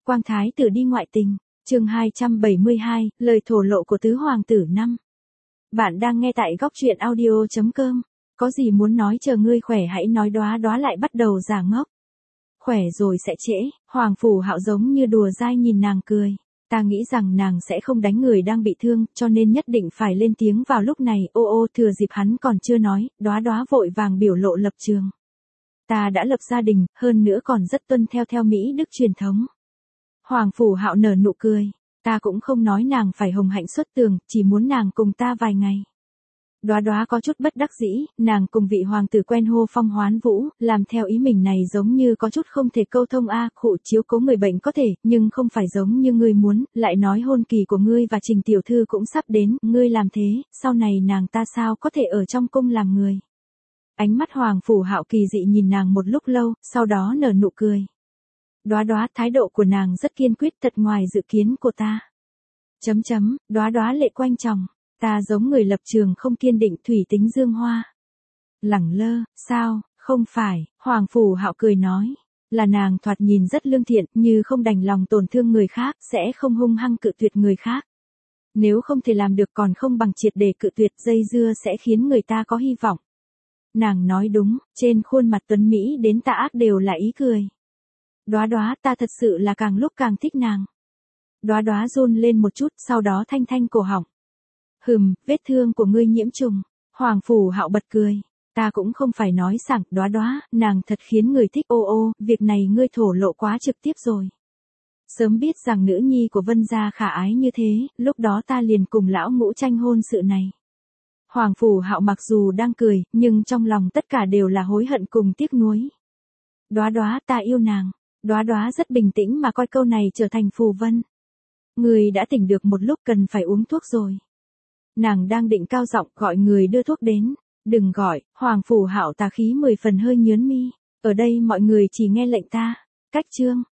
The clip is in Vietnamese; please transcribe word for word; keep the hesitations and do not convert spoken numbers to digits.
Quang thái tử đi ngoại tình, chương hai trăm bảy mươi hai, lời thổ lộ của tứ hoàng tử năm. Bạn đang nghe tại góc truyện audio chấm com, có gì muốn nói chờ ngươi khỏe hãy nói. Đóa Đóa lại bắt đầu giả ngốc. Khỏe rồi sẽ trễ, Hoàng Phủ Hạo giống như đùa dai nhìn nàng cười. Ta nghĩ rằng nàng sẽ không đánh người đang bị thương, cho nên nhất định phải lên tiếng vào lúc này. Ô ô, thừa dịp hắn còn chưa nói, Đóa Đóa vội vàng biểu lộ lập trường. Ta đã lập gia đình, hơn nữa còn rất tuân theo theo Mỹ Đức truyền thống. Hoàng Phủ Hạo nở nụ cười, ta cũng không nói nàng phải hồng hạnh xuất tường, chỉ muốn nàng cùng ta vài ngày. Đóa Đóa có chút bất đắc dĩ, nàng cùng vị hoàng tử quen hô phong hoán vũ, làm theo ý mình này giống như có chút không thể câu thông a. À, khụ chiếu cố người bệnh có thể, nhưng không phải giống như ngươi muốn, lại nói hôn kỳ của ngươi và Trình tiểu thư cũng sắp đến, ngươi làm thế, sau này nàng ta sao có thể ở trong cung làm người. Ánh mắt Hoàng Phủ Hạo kỳ dị nhìn nàng một lúc lâu, sau đó nở nụ cười. Đóa Đóa, thái độ của nàng rất kiên quyết, thật ngoài dự kiến của ta. Chấm chấm, Đóa Đóa lệ quanh chồng, ta giống người lập trường không kiên định, thủy tính dương hoa. Lẳng lơ, sao, không phải, Hoàng Phủ Hạo cười nói, là nàng thoạt nhìn rất lương thiện, như không đành lòng tổn thương người khác, sẽ không hung hăng cự tuyệt người khác. Nếu không thể làm được còn không bằng triệt để cự tuyệt, dây dưa sẽ khiến người ta có hy vọng. Nàng nói đúng, trên khuôn mặt tuấn Mỹ đến tà ác đều là ý cười. Đóa Đóa, ta thật sự là càng lúc càng thích nàng. Đóa Đóa run lên một chút, sau đó thanh thanh cổ họng. Hừm, vết thương của ngươi nhiễm trùng. Hoàng Phủ Hạo bật cười. Ta cũng không phải nói sảng. Đóa Đóa, nàng thật khiến người thích. Ô ô, việc này ngươi thổ lộ quá trực tiếp rồi. Sớm biết rằng nữ nhi của Vân gia khả ái như thế, lúc đó ta liền cùng lão ngũ tranh hôn sự này. Hoàng Phủ Hạo mặc dù đang cười, nhưng trong lòng tất cả đều là hối hận cùng tiếc nuối. Đóa Đóa, ta yêu nàng. Đóa Đóa rất bình tĩnh mà coi câu này trở thành phù vân. Người đã tỉnh được một lúc, cần phải uống thuốc rồi. Nàng đang định cao giọng gọi người đưa thuốc đến. Đừng gọi, Hoàng Phủ Hạo tà khí mười phần hơi nhớn mi. Ở đây mọi người chỉ nghe lệnh ta. Cách chương.